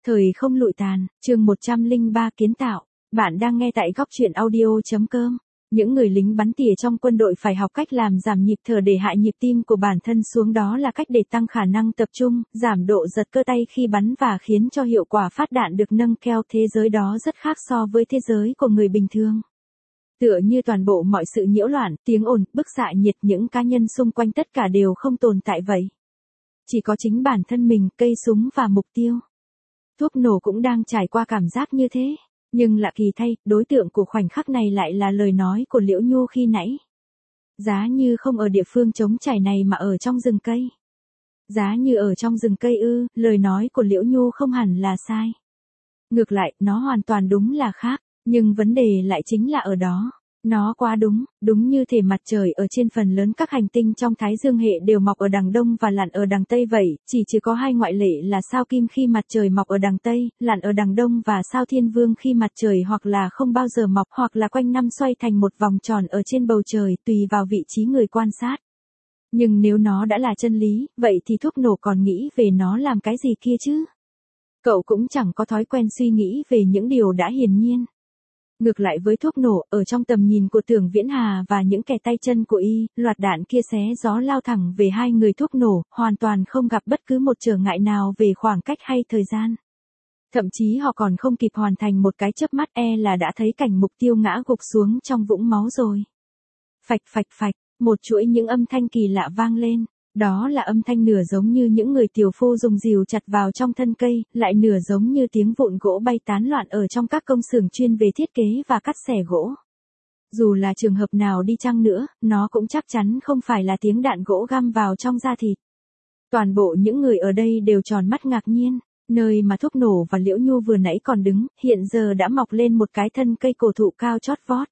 Thời không lụi tàn, chương 103 kiến tạo. Bạn đang nghe tại góc truyện audio.com. Những người lính bắn tỉa trong quân đội phải học cách làm giảm nhịp thở để hạ nhịp tim của bản thân xuống, đó là cách để tăng khả năng tập trung, giảm độ giật cơ tay khi bắn và khiến cho hiệu quả phát đạn được nâng cao. Thế giới đó rất khác so với thế giới của người bình thường. Tựa như toàn bộ mọi sự nhiễu loạn, tiếng ồn, bức xạ nhiệt, những cá nhân xung quanh tất cả đều không tồn tại vậy. Chỉ có chính bản thân mình, cây súng và mục tiêu. Thuốc nổ cũng đang trải qua cảm giác như thế. Nhưng lạ kỳ thay, đối tượng của khoảnh khắc này lại là lời nói của Liễu Nhu khi nãy. Giá như không ở địa phương trống trải này mà ở trong rừng cây. Giá như ở trong rừng cây ư, lời nói của Liễu Nhu không hẳn là sai. Ngược lại, nó hoàn toàn đúng là khác, nhưng vấn đề lại chính là ở đó. Nó quá đúng như thể mặt trời ở trên phần lớn các hành tinh trong Thái Dương hệ đều mọc ở đằng Đông và lặn ở đằng Tây vậy, chỉ có hai ngoại lệ là sao Kim khi mặt trời mọc ở đằng Tây, lặn ở đằng Đông, và sao Thiên Vương khi mặt trời hoặc là không bao giờ mọc hoặc là quanh năm xoay thành một vòng tròn ở trên bầu trời, tùy vào vị trí người quan sát. Nhưng nếu nó đã là chân lý, vậy thì thuốc nổ còn nghĩ về nó làm cái gì kia chứ? Cậu cũng chẳng có thói quen suy nghĩ về những điều đã hiển nhiên. Ngược lại với thuốc nổ, ở trong tầm nhìn của Tưởng Viễn Hà và những kẻ tay chân của y, loạt đạn kia xé gió lao thẳng về hai người thuốc nổ, hoàn toàn không gặp bất cứ một trở ngại nào về khoảng cách hay thời gian. Thậm chí họ còn không kịp hoàn thành một cái chớp mắt là đã thấy cảnh mục tiêu ngã gục xuống trong vũng máu rồi. Phạch phạch phạch, một chuỗi những âm thanh kỳ lạ vang lên. Đó là âm thanh nửa giống như những người tiểu phu dùng rìu chặt vào trong thân cây, lại nửa giống như tiếng vụn gỗ bay tán loạn ở trong các công xưởng chuyên về thiết kế và cắt xẻ gỗ. Dù là trường hợp nào đi chăng nữa, nó cũng chắc chắn không phải là tiếng đạn gỗ găm vào trong da thịt. Toàn bộ những người ở đây đều tròn mắt ngạc nhiên, nơi mà thuốc nổ và Liễu Nhu vừa nãy còn đứng, hiện giờ đã mọc lên một cái thân cây cổ thụ cao chót vót.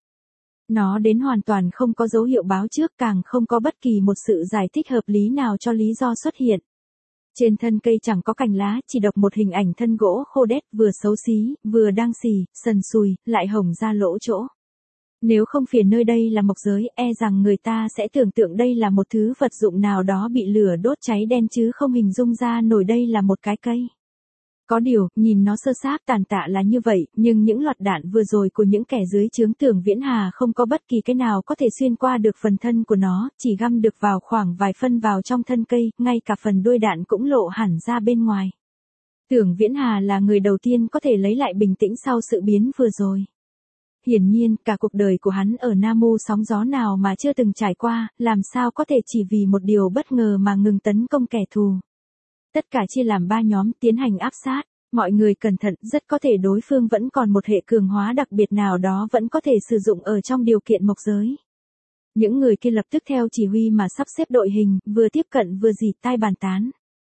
Nó đến hoàn toàn không có dấu hiệu báo trước, càng không có bất kỳ một sự giải thích hợp lý nào cho lý do xuất hiện. Trên thân cây chẳng có cành lá, chỉ độc một hình ảnh thân gỗ khô đét, vừa xấu xí, vừa đang xì, sần sùi, lại hồng ra lỗ chỗ. Nếu không phiền nơi đây là mộc giới, rằng người ta sẽ tưởng tượng đây là một thứ vật dụng nào đó bị lửa đốt cháy đen chứ không hình dung ra nổi đây là một cái cây. Có điều, nhìn nó sơ xác tàn tạ là như vậy, nhưng những loạt đạn vừa rồi của những kẻ dưới trướng Tưởng Viễn Hà không có bất kỳ cái nào có thể xuyên qua được phần thân của nó, chỉ găm được vào khoảng vài phân vào trong thân cây, ngay cả phần đuôi đạn cũng lộ hẳn ra bên ngoài. Tưởng Viễn Hà là người đầu tiên có thể lấy lại bình tĩnh sau sự biến vừa rồi. Hiển nhiên, cả cuộc đời của hắn ở Nam Mô sóng gió nào mà chưa từng trải qua, làm sao có thể chỉ vì một điều bất ngờ mà ngừng tấn công kẻ thù. Tất cả chia làm 3 nhóm tiến hành áp sát. Mọi người cẩn thận, rất có thể đối phương vẫn còn một hệ cường hóa đặc biệt nào đó vẫn có thể sử dụng ở trong điều kiện mộc giới. Những người kia lập tức theo chỉ huy mà sắp xếp đội hình, vừa tiếp cận vừa dì tai bàn tán.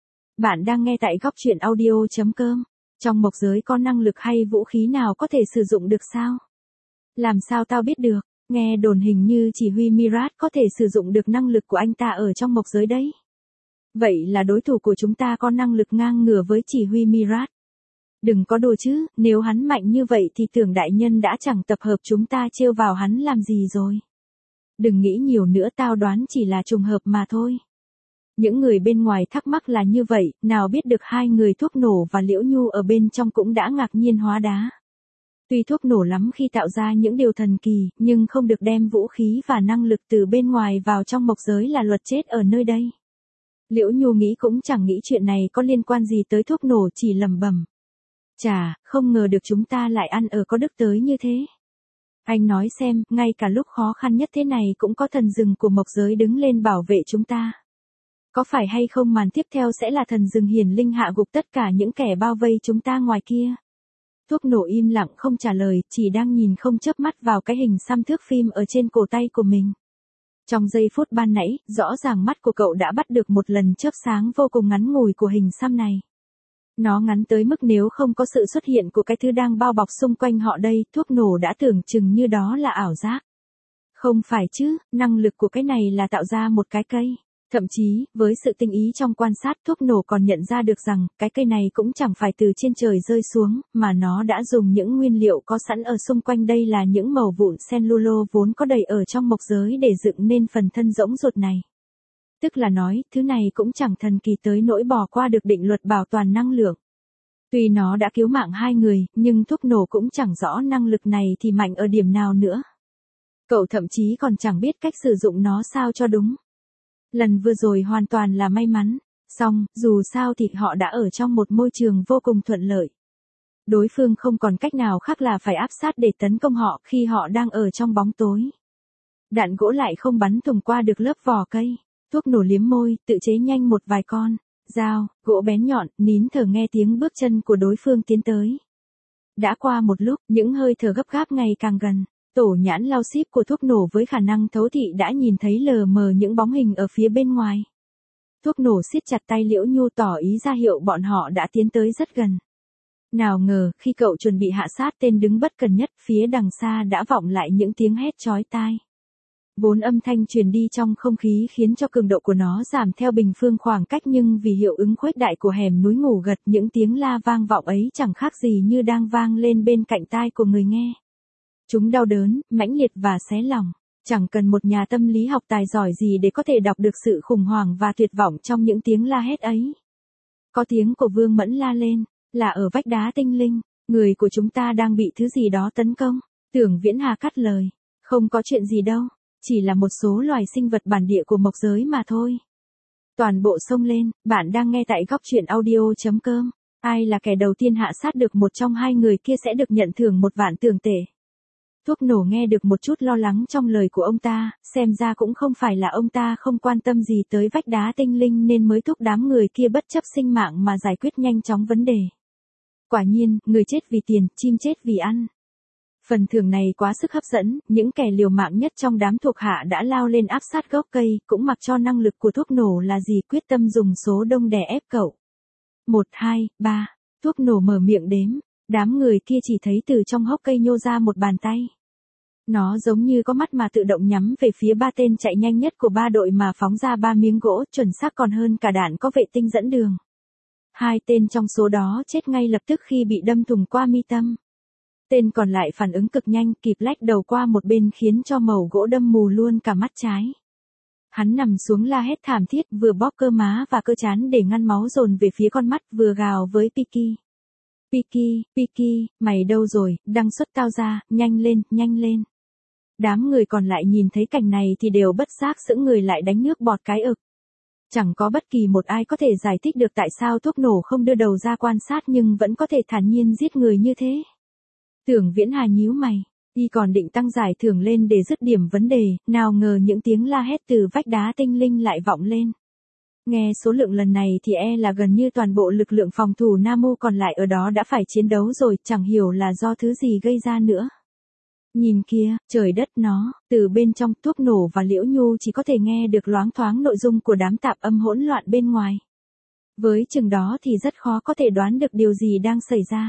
Bạn đang nghe tại góc truyện audio.com. Trong mộc giới có năng lực hay vũ khí nào có thể sử dụng được sao? Làm sao tao biết được? Nghe đồn hình như chỉ huy Mirat có thể sử dụng được năng lực của anh ta ở trong mộc giới đấy. Vậy là đối thủ của chúng ta có năng lực ngang ngửa với chỉ huy Mirat. Đừng có đùa chứ, nếu hắn mạnh như vậy thì Tưởng đại nhân đã chẳng tập hợp chúng ta trêu vào hắn làm gì rồi. Đừng nghĩ nhiều nữa, tao đoán chỉ là trùng hợp mà thôi. Những người bên ngoài thắc mắc là như vậy, nào biết được hai người thuốc nổ và Liễu Nhu ở bên trong cũng đã ngạc nhiên hóa đá. Tuy thuốc nổ lắm khi tạo ra những điều thần kỳ, nhưng không được đem vũ khí và năng lực từ bên ngoài vào trong mộc giới là luật chết ở nơi đây. Liễu Nhu nghĩ cũng chẳng nghĩ chuyện này có liên quan gì tới thuốc nổ, chỉ lẩm bẩm. Chà, không ngờ được chúng ta lại ăn ở có đức tới như thế. Anh nói xem, ngay cả lúc khó khăn nhất thế này cũng có thần rừng của mộc giới đứng lên bảo vệ chúng ta. Có phải hay không màn tiếp theo sẽ là thần rừng hiển linh hạ gục tất cả những kẻ bao vây chúng ta ngoài kia? Thuốc nổ im lặng không trả lời, chỉ đang nhìn không chớp mắt vào cái hình xăm thước phim ở trên cổ tay của mình. Trong giây phút ban nãy, rõ ràng mắt của cậu đã bắt được một lần chớp sáng vô cùng ngắn ngủi của hình xăm này. Nó ngắn tới mức nếu không có sự xuất hiện của cái thứ đang bao bọc xung quanh họ đây, thuốc nổ đã tưởng chừng như đó là ảo giác. Không phải chứ, năng lực của cái này là tạo ra một cái cây. Thậm chí, với sự tinh ý trong quan sát, thuốc nổ còn nhận ra được rằng, cái cây này cũng chẳng phải từ trên trời rơi xuống, mà nó đã dùng những nguyên liệu có sẵn ở xung quanh đây là những mẩu vụn cellulo vốn có đầy ở trong mộc giới để dựng nên phần thân rỗng ruột này. Tức là nói, thứ này cũng chẳng thần kỳ tới nỗi bỏ qua được định luật bảo toàn năng lượng. Tuy nó đã cứu mạng hai người, nhưng thuốc nổ cũng chẳng rõ năng lực này thì mạnh ở điểm nào nữa. Cậu thậm chí còn chẳng biết cách sử dụng nó sao cho đúng. Lần vừa rồi hoàn toàn là may mắn. Xong, dù sao thì họ đã ở trong một môi trường vô cùng thuận lợi. Đối phương không còn cách nào khác là phải áp sát để tấn công họ khi họ đang ở trong bóng tối. Đạn gỗ lại không bắn thủng qua được lớp vỏ cây. Thuốc nổ liếm môi, tự chế nhanh một vài con dao, gỗ bén nhọn, nín thở nghe tiếng bước chân của đối phương tiến tới. Đã qua một lúc, những hơi thở gấp gáp ngày càng gần. Tổ nhãn lao xíp của thuốc nổ với khả năng thấu thị đã nhìn thấy lờ mờ những bóng hình ở phía bên ngoài. Thuốc nổ siết chặt tay Liễu Nhu tỏ ý ra hiệu bọn họ đã tiến tới rất gần. Nào ngờ, khi cậu chuẩn bị hạ sát tên đứng bất cần nhất, phía đằng xa đã vọng lại những tiếng hét chói tai. Vốn âm thanh truyền đi trong không khí khiến cho cường độ của nó giảm theo bình phương khoảng cách, nhưng vì hiệu ứng khuếch đại của hẻm núi ngủ gật, những tiếng la vang vọng ấy chẳng khác gì như đang vang lên bên cạnh tai của người nghe. Chúng đau đớn, mãnh liệt và xé lòng. Chẳng cần một nhà tâm lý học tài giỏi gì để có thể đọc được sự khủng hoảng và tuyệt vọng trong những tiếng la hét ấy. Có tiếng của Vương Mẫn la lên, là ở vách đá tinh linh, người của chúng ta đang bị thứ gì đó tấn công. Tưởng Viễn Hà cắt lời, không có chuyện gì đâu, chỉ là một số loài sinh vật bản địa của mộc giới mà thôi. Toàn bộ xông lên, bạn đang nghe tại góc truyện audio.com. Ai là kẻ đầu tiên hạ sát được một trong hai người kia sẽ được nhận thưởng 1.000 tường tệ. Thuốc nổ nghe được một chút lo lắng trong lời của ông ta, xem ra cũng không phải là ông ta không quan tâm gì tới vách đá tinh linh nên mới thúc đám người kia bất chấp sinh mạng mà giải quyết nhanh chóng vấn đề. Quả nhiên, người chết vì tiền, chim chết vì ăn. Phần thưởng này quá sức hấp dẫn, những kẻ liều mạng nhất trong đám thuộc hạ đã lao lên áp sát gốc cây, cũng mặc cho năng lực của thuốc nổ là gì, quyết tâm dùng số đông đè ép cậu. 1, 2, 3, thuốc nổ mở miệng đếm. Đám người kia chỉ thấy từ trong hốc cây nhô ra một bàn tay. Nó giống như có mắt mà tự động nhắm về phía ba tên chạy nhanh nhất của ba đội mà phóng ra 3 miếng gỗ, chuẩn xác còn hơn cả đạn có vệ tinh dẫn đường. 2 tên trong số đó chết ngay lập tức khi bị đâm thủng qua mi tâm. Tên còn lại phản ứng cực nhanh, kịp lách đầu qua một bên khiến cho mẩu gỗ đâm mù luôn cả mắt trái. Hắn nằm xuống la hét thảm thiết, vừa bóp cơ má và cơ trán để ngăn máu dồn về phía con mắt, vừa gào với Piki. Piki, mày đâu rồi, đăng xuất tao ra, nhanh lên. Đám người còn lại nhìn thấy cảnh này thì đều bất giác sững người lại đánh nước bọt cái ực. Chẳng có bất kỳ một ai có thể giải thích được tại sao thuốc nổ không đưa đầu ra quan sát nhưng vẫn có thể thản nhiên giết người như thế. Tưởng Viễn Hà nhíu mày, y còn định tăng giải thưởng lên để dứt điểm vấn đề, nào ngờ những tiếng la hét từ vách đá tinh linh lại vọng lên. Nghe số lượng lần này thì là gần như toàn bộ lực lượng phòng thủ Nam Mô còn lại ở đó đã phải chiến đấu rồi, chẳng hiểu là do thứ gì gây ra nữa. Nhìn kia, trời đất nó, từ bên trong thuốc nổ và Liễu Nhu chỉ có thể nghe được loáng thoáng nội dung của đám tạp âm hỗn loạn bên ngoài. Với chừng đó thì rất khó có thể đoán được điều gì đang xảy ra.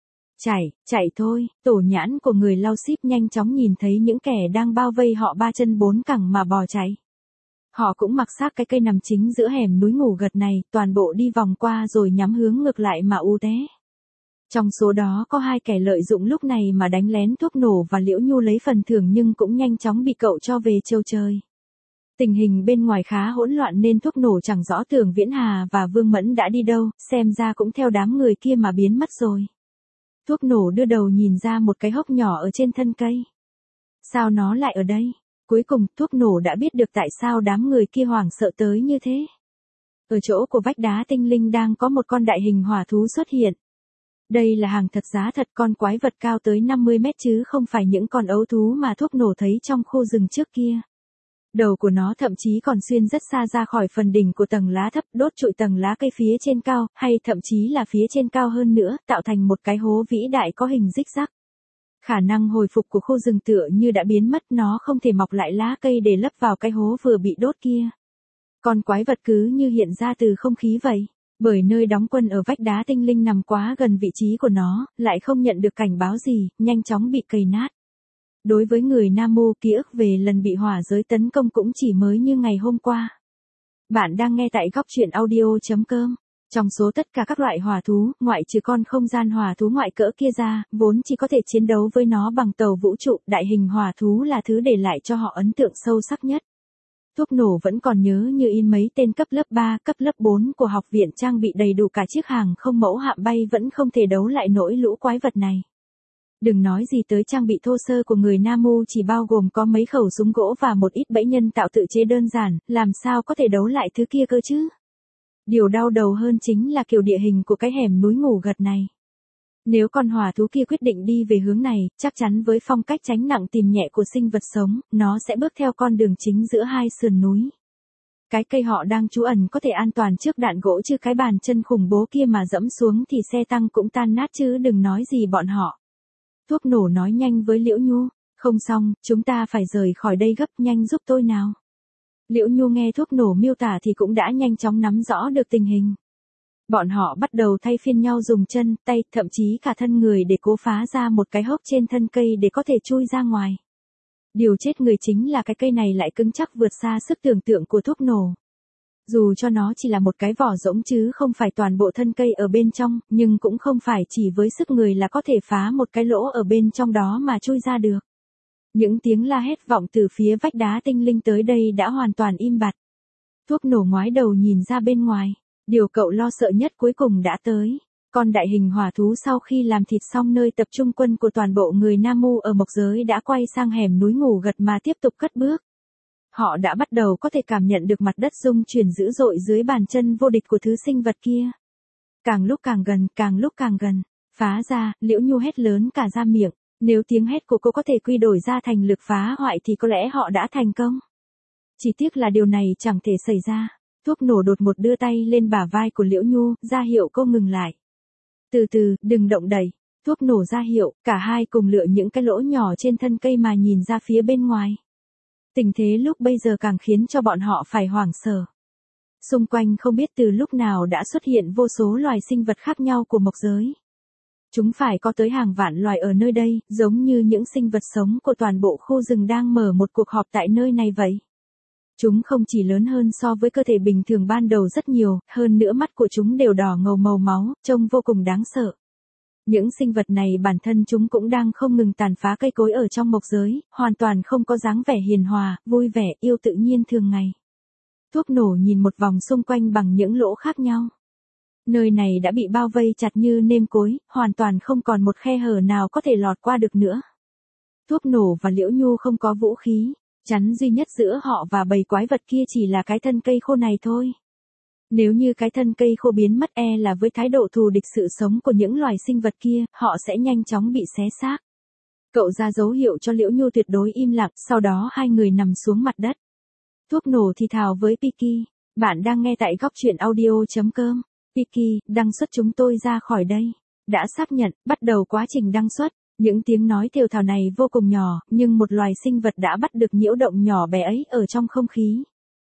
Chạy thôi, tổ nhãn của người lau xíp nhanh chóng nhìn thấy những kẻ đang bao vây họ 3 chân 4 cẳng mà bò chạy. Họ cũng mặc xác cái cây nằm chính giữa hẻm núi ngủ gật này, toàn bộ đi vòng qua rồi nhắm hướng ngược lại mà u té. Trong số đó có 2 kẻ lợi dụng lúc này mà đánh lén thuốc nổ và Liễu Nhu lấy phần thưởng nhưng cũng nhanh chóng bị cậu cho về châu trời. Tình hình bên ngoài khá hỗn loạn nên thuốc nổ chẳng rõ Tưởng Viễn Hà và Vương Mẫn đã đi đâu, xem ra cũng theo đám người kia mà biến mất rồi. Thuốc nổ đưa đầu nhìn ra một cái hốc nhỏ ở trên thân cây. Sao nó lại ở đây? Cuối cùng, thuốc nổ đã biết được tại sao đám người kia hoảng sợ tới như thế. Ở chỗ của vách đá tinh linh đang có một con đại hình hỏa thú xuất hiện. Đây là hàng thật giá thật, con quái vật cao tới 50 mét chứ không phải những con ấu thú mà thuốc nổ thấy trong khu rừng trước kia. Đầu của nó thậm chí còn xuyên rất xa ra khỏi phần đỉnh của tầng lá thấp, đốt trụi tầng lá cây phía trên cao, hay thậm chí là phía trên cao hơn nữa, tạo thành một cái hố vĩ đại có hình rích rắc. Khả năng hồi phục của khu rừng tựa như đã biến mất, nó không thể mọc lại lá cây để lấp vào cái hố vừa bị đốt kia. Con quái vật cứ như hiện ra từ không khí vậy. Bởi nơi đóng quân ở vách đá tinh linh nằm quá gần vị trí của nó, lại không nhận được cảnh báo gì, nhanh chóng bị cày nát. Đối với người Nam Mô, ký ức về lần bị hỏa giới tấn công cũng chỉ mới như ngày hôm qua. Bạn đang nghe tại góc truyện audio.com. Trong số tất cả các loại hỏa thú, ngoại trừ con không gian hỏa thú ngoại cỡ kia ra, vốn chỉ có thể chiến đấu với nó bằng tàu vũ trụ, đại hình hỏa thú là thứ để lại cho họ ấn tượng sâu sắc nhất. Thuốc nổ vẫn còn nhớ như in mấy tên cấp lớp 3, cấp lớp 4 của học viện trang bị đầy đủ cả chiếc hàng không mẫu hạm bay vẫn không thể đấu lại nổi lũ quái vật này. Đừng nói gì tới trang bị thô sơ của người Namu chỉ bao gồm có mấy khẩu súng gỗ và một ít bẫy nhân tạo tự chế đơn giản, làm sao có thể đấu lại thứ kia cơ chứ? Điều đau đầu hơn chính là kiểu địa hình của cái hẻm núi ngủ gật này. Nếu con hỏa thú kia quyết định đi về hướng này, chắc chắn với phong cách tránh nặng tìm nhẹ của sinh vật sống, nó sẽ bước theo con đường chính giữa hai sườn núi. Cái cây họ đang trú ẩn có thể an toàn trước đạn gỗ chứ cái bàn chân khủng bố kia mà dẫm xuống thì xe tăng cũng tan nát chứ đừng nói gì bọn họ. Thuốc nổ nói nhanh với Liễu Nhu, không xong, chúng ta phải rời khỏi đây gấp, nhanh giúp tôi nào. Liễu Nhu nghe thuốc nổ miêu tả thì cũng đã nhanh chóng nắm rõ được tình hình. Bọn họ bắt đầu thay phiên nhau dùng chân, tay, thậm chí cả thân người để cố phá ra một cái hốc trên thân cây để có thể chui ra ngoài. Điều chết người chính là cái cây này lại cứng chắc vượt xa sức tưởng tượng của thuốc nổ. Dù cho nó chỉ là một cái vỏ rỗng chứ không phải toàn bộ thân cây ở bên trong, nhưng cũng không phải chỉ với sức người là có thể phá một cái lỗ ở bên trong đó mà chui ra được. Những tiếng la hét vọng từ phía vách đá tinh linh tới đây đã hoàn toàn im bặt. Thuốc nổ ngoái đầu nhìn ra bên ngoài. Điều cậu lo sợ nhất cuối cùng đã tới. Con đại hình hỏa thú sau khi làm thịt xong nơi tập trung quân của toàn bộ người Namu ở mộc giới đã quay sang hẻm núi ngủ gật mà tiếp tục cất bước. Họ đã bắt đầu có thể cảm nhận được mặt đất rung chuyển dữ dội dưới bàn chân vô địch của thứ sinh vật kia. Càng lúc càng gần, càng lúc càng gần. Phá ra, Liễu Nhu hét lớn cả ra miệng. Nếu tiếng hét của cô có thể quy đổi ra thành lực phá hoại thì có lẽ họ đã thành công. Chỉ tiếc là điều này chẳng thể xảy ra. Thuốc nổ đột một đưa tay lên bả vai của Liễu Nhu, ra hiệu cô ngừng lại. Từ từ, đừng động đậy. Thuốc nổ ra hiệu, cả hai cùng lựa những cái lỗ nhỏ trên thân cây mà nhìn ra phía bên ngoài. Tình thế lúc bây giờ càng khiến cho bọn họ phải hoảng sợ. Xung quanh không biết từ lúc nào đã xuất hiện vô số loài sinh vật khác nhau của mộc giới. Chúng phải có tới hàng vạn loài ở nơi đây, giống như những sinh vật sống của toàn bộ khu rừng đang mở một cuộc họp tại nơi này vậy. Chúng không chỉ lớn hơn so với cơ thể bình thường ban đầu rất nhiều, hơn nữa mắt của chúng đều đỏ ngầu màu máu, trông vô cùng đáng sợ. Những sinh vật này bản thân chúng cũng đang không ngừng tàn phá cây cối ở trong mộc giới, hoàn toàn không có dáng vẻ hiền hòa, vui vẻ, yêu tự nhiên thường ngày. Thuốc nổ nhìn một vòng xung quanh bằng những lỗ khác nhau. Nơi này đã bị bao vây chặt như nêm cối, hoàn toàn không còn một khe hở nào có thể lọt qua được nữa. Thuốc nổ và Liễu Nhu không có vũ khí. Chắn duy nhất giữa họ và bầy quái vật kia chỉ là cái thân cây khô này thôi. Nếu như cái thân cây khô biến mất là với thái độ thù địch sự sống của những loài sinh vật kia, họ sẽ nhanh chóng bị xé xác. Cậu ra dấu hiệu cho Liễu Nhu tuyệt đối im lặng, sau đó hai người nằm xuống mặt đất. Thuốc nổ thì thào với Piki, bạn đang nghe tại góc truyện audio.com. Piki, đăng xuất chúng tôi ra khỏi đây. Đã xác nhận, bắt đầu quá trình đăng xuất. Những tiếng nói thều thào này vô cùng nhỏ, nhưng một loài sinh vật đã bắt được nhiễu động nhỏ bé ấy ở trong không khí.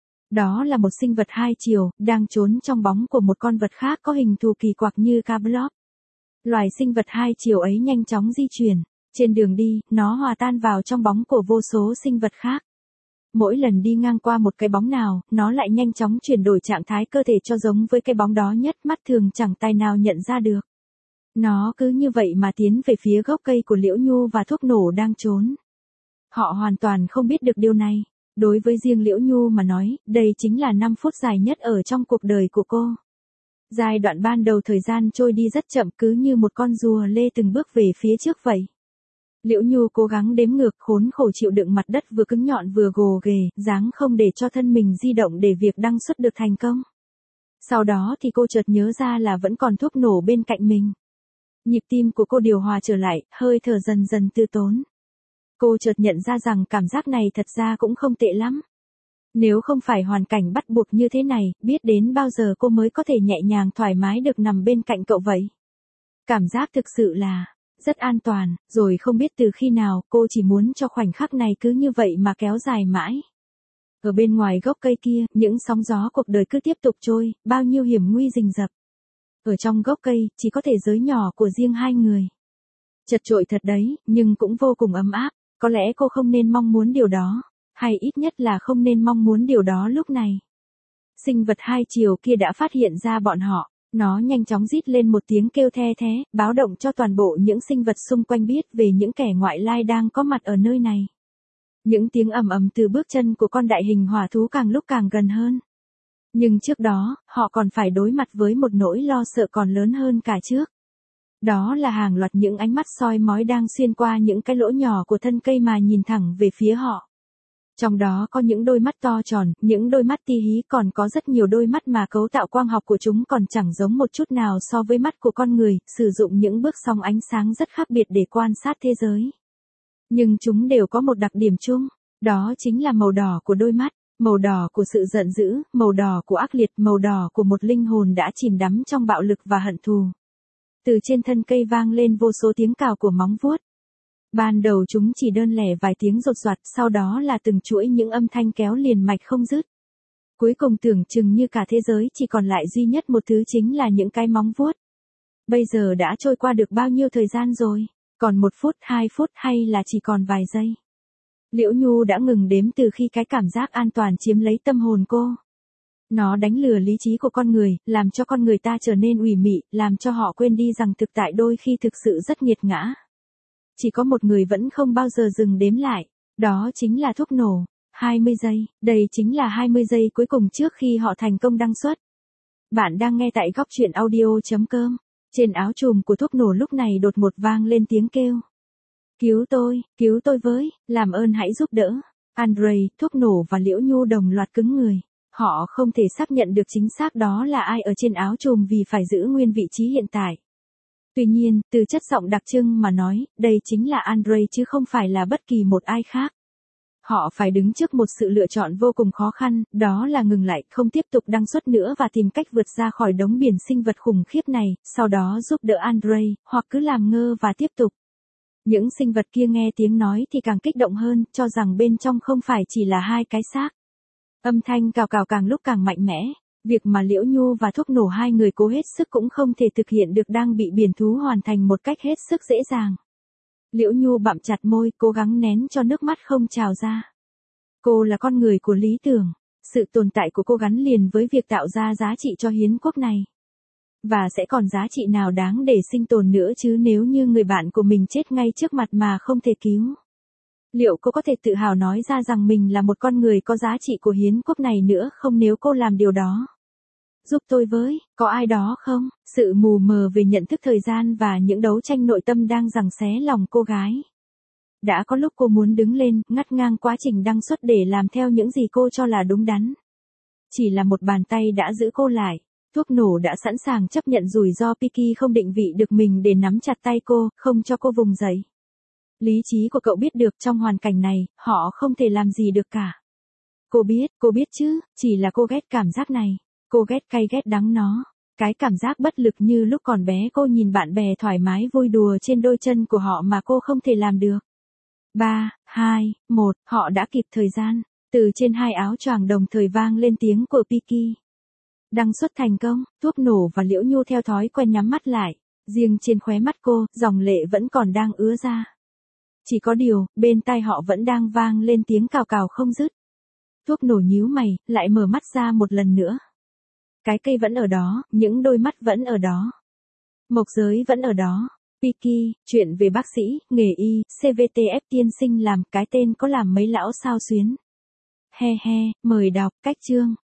Đó là một sinh vật hai chiều, đang trốn trong bóng của một con vật khác có hình thù kỳ quặc như Cablop. Loài sinh vật hai chiều ấy nhanh chóng di chuyển. Trên đường đi, nó hòa tan vào trong bóng của vô số sinh vật khác. Mỗi lần đi ngang qua một cái bóng nào, nó lại nhanh chóng chuyển đổi trạng thái cơ thể cho giống với cái bóng đó nhất, mắt thường chẳng tài nào nhận ra được. Nó cứ như vậy mà tiến về phía gốc cây của Liễu Nhu và thuốc nổ đang trốn. Họ hoàn toàn không biết được điều này. Đối với riêng Liễu Nhu mà nói, đây chính là 5 phút dài nhất ở trong cuộc đời của cô. Giai đoạn ban đầu thời gian trôi đi rất chậm, cứ như một con rùa lê từng bước về phía trước vậy. Liễu Nhu cố gắng đếm ngược, khốn khổ chịu đựng mặt đất vừa cứng nhọn vừa gồ ghề, dáng không để cho thân mình di động để việc đăng xuất được thành công. Sau đó thì cô chợt nhớ ra là vẫn còn thuốc nổ bên cạnh mình. Nhịp tim của cô điều hòa trở lại, hơi thở dần dần tư tốn. Cô chợt nhận ra rằng cảm giác này thật ra cũng không tệ lắm. Nếu không phải hoàn cảnh bắt buộc như thế này, biết đến bao giờ cô mới có thể nhẹ nhàng thoải mái được nằm bên cạnh cậu vậy. Cảm giác thực sự là rất an toàn, rồi không biết từ khi nào cô chỉ muốn cho khoảnh khắc này cứ như vậy mà kéo dài mãi. Ở bên ngoài gốc cây kia, những sóng gió cuộc đời cứ tiếp tục trôi, bao nhiêu hiểm nguy rình rập. Ở trong gốc cây, chỉ có thể giới nhỏ của riêng hai người. Chật chội thật đấy, nhưng cũng vô cùng ấm áp. Có lẽ cô không nên mong muốn điều đó, hay ít nhất là không nên mong muốn điều đó lúc này. Sinh vật hai chiều kia đã phát hiện ra bọn họ. Nó nhanh chóng rít lên một tiếng kêu the thé, báo động cho toàn bộ những sinh vật xung quanh biết về những kẻ ngoại lai đang có mặt ở nơi này. Những tiếng ầm ầm từ bước chân của con đại hình hỏa thú càng lúc càng gần hơn. Nhưng trước đó, họ còn phải đối mặt với một nỗi lo sợ còn lớn hơn cả trước. Đó là hàng loạt những ánh mắt soi mói đang xuyên qua những cái lỗ nhỏ của thân cây mà nhìn thẳng về phía họ. Trong đó có những đôi mắt to tròn, những đôi mắt ti hí, còn có rất nhiều đôi mắt mà cấu tạo quang học của chúng còn chẳng giống một chút nào so với mắt của con người, sử dụng những bước sóng ánh sáng rất khác biệt để quan sát thế giới. Nhưng chúng đều có một đặc điểm chung, đó chính là màu đỏ của đôi mắt, màu đỏ của sự giận dữ, màu đỏ của ác liệt, màu đỏ của một linh hồn đã chìm đắm trong bạo lực và hận thù. Từ trên thân cây vang lên vô số tiếng cào của móng vuốt. Ban đầu chúng chỉ đơn lẻ vài tiếng rột soạt, sau đó là từng chuỗi những âm thanh kéo liền mạch không dứt. Cuối cùng tưởng chừng như cả thế giới chỉ còn lại duy nhất một thứ, chính là những cái móng vuốt. Bây giờ đã trôi qua được bao nhiêu thời gian rồi? Còn 1 phút, 2 phút hay là chỉ còn vài giây? Liễu Nhu đã ngừng đếm từ khi cái cảm giác an toàn chiếm lấy tâm hồn cô. Nó đánh lừa lý trí của con người, làm cho con người ta trở nên ủy mị, làm cho họ quên đi rằng thực tại đôi khi thực sự rất nghiệt ngã. Chỉ có một người vẫn không bao giờ dừng đếm lại, đó chính là thuốc nổ. 20 giây, đây chính là 20 giây cuối cùng trước khi họ thành công đăng xuất. Bạn đang nghe tại góc truyện audio.com. Trên áo trùm của thuốc nổ lúc này đột ngột vang lên tiếng kêu. Cứu tôi với, làm ơn hãy giúp đỡ. Andre, thuốc nổ và Liễu Nhu đồng loạt cứng người. Họ không thể xác nhận được chính xác đó là ai ở trên áo trùm vì phải giữ nguyên vị trí hiện tại. Tuy nhiên, từ chất giọng đặc trưng mà nói, đây chính là Andre chứ không phải là bất kỳ một ai khác. Họ phải đứng trước một sự lựa chọn vô cùng khó khăn, đó là ngừng lại, không tiếp tục đăng xuất nữa và tìm cách vượt ra khỏi đống biển sinh vật khủng khiếp này, sau đó giúp đỡ Andre, hoặc cứ làm ngơ và tiếp tục. Những sinh vật kia nghe tiếng nói thì càng kích động hơn, cho rằng bên trong không phải chỉ là hai cái xác. Âm thanh cào cào càng lúc càng mạnh mẽ, việc mà Liễu Nhu và thuốc nổ hai người cố hết sức cũng không thể thực hiện được đang bị biển thú hoàn thành một cách hết sức dễ dàng. Liễu Nhu bặm chặt môi, cố gắng nén cho nước mắt không trào ra. Cô là con người của lý tưởng, sự tồn tại của cô gắn liền với việc tạo ra giá trị cho hiến quốc này. Và sẽ còn giá trị nào đáng để sinh tồn nữa chứ nếu như người bạn của mình chết ngay trước mặt mà không thể cứu. Liệu cô có thể tự hào nói ra rằng mình là một con người có giá trị của hiến quốc này nữa không nếu cô làm điều đó? Giúp tôi với, có ai đó không? Sự mù mờ về nhận thức thời gian và những đấu tranh nội tâm đang giằng xé lòng cô gái. Đã có lúc cô muốn đứng lên, ngắt ngang quá trình đăng xuất để làm theo những gì cô cho là đúng đắn. Chỉ là một bàn tay đã giữ cô lại. Thuốc nổ đã sẵn sàng chấp nhận rủi ro Piki không định vị được mình để nắm chặt tay cô, không cho cô vùng dậy. Lý trí của cậu biết được trong hoàn cảnh này, họ không thể làm gì được cả. Cô biết chứ, chỉ là cô ghét cảm giác này. Cô ghét cay ghét đắng nó. Cái cảm giác bất lực như lúc còn bé cô nhìn bạn bè thoải mái vui đùa trên đôi chân của họ mà cô không thể làm được. 3, 2, 1, họ đã kịp thời gian. Từ trên hai áo choàng đồng thời vang lên tiếng của Piki. Đăng xuất thành công, thuốc nổ và Liễu Nhu theo thói quen nhắm mắt lại. Riêng trên khóe mắt cô, dòng lệ vẫn còn đang ứa ra. Chỉ có điều, bên tai họ vẫn đang vang lên tiếng cào cào không dứt. Thuốc nổ nhíu mày, lại mở mắt ra một lần nữa. Cái cây vẫn ở đó, những đôi mắt vẫn ở đó. Mộc giới vẫn ở đó. Piki, chuyện về bác sĩ, nghề y, CVTF tiên sinh làm, cái tên có làm mấy lão sao xuyến. He he, mời đọc, cách chương.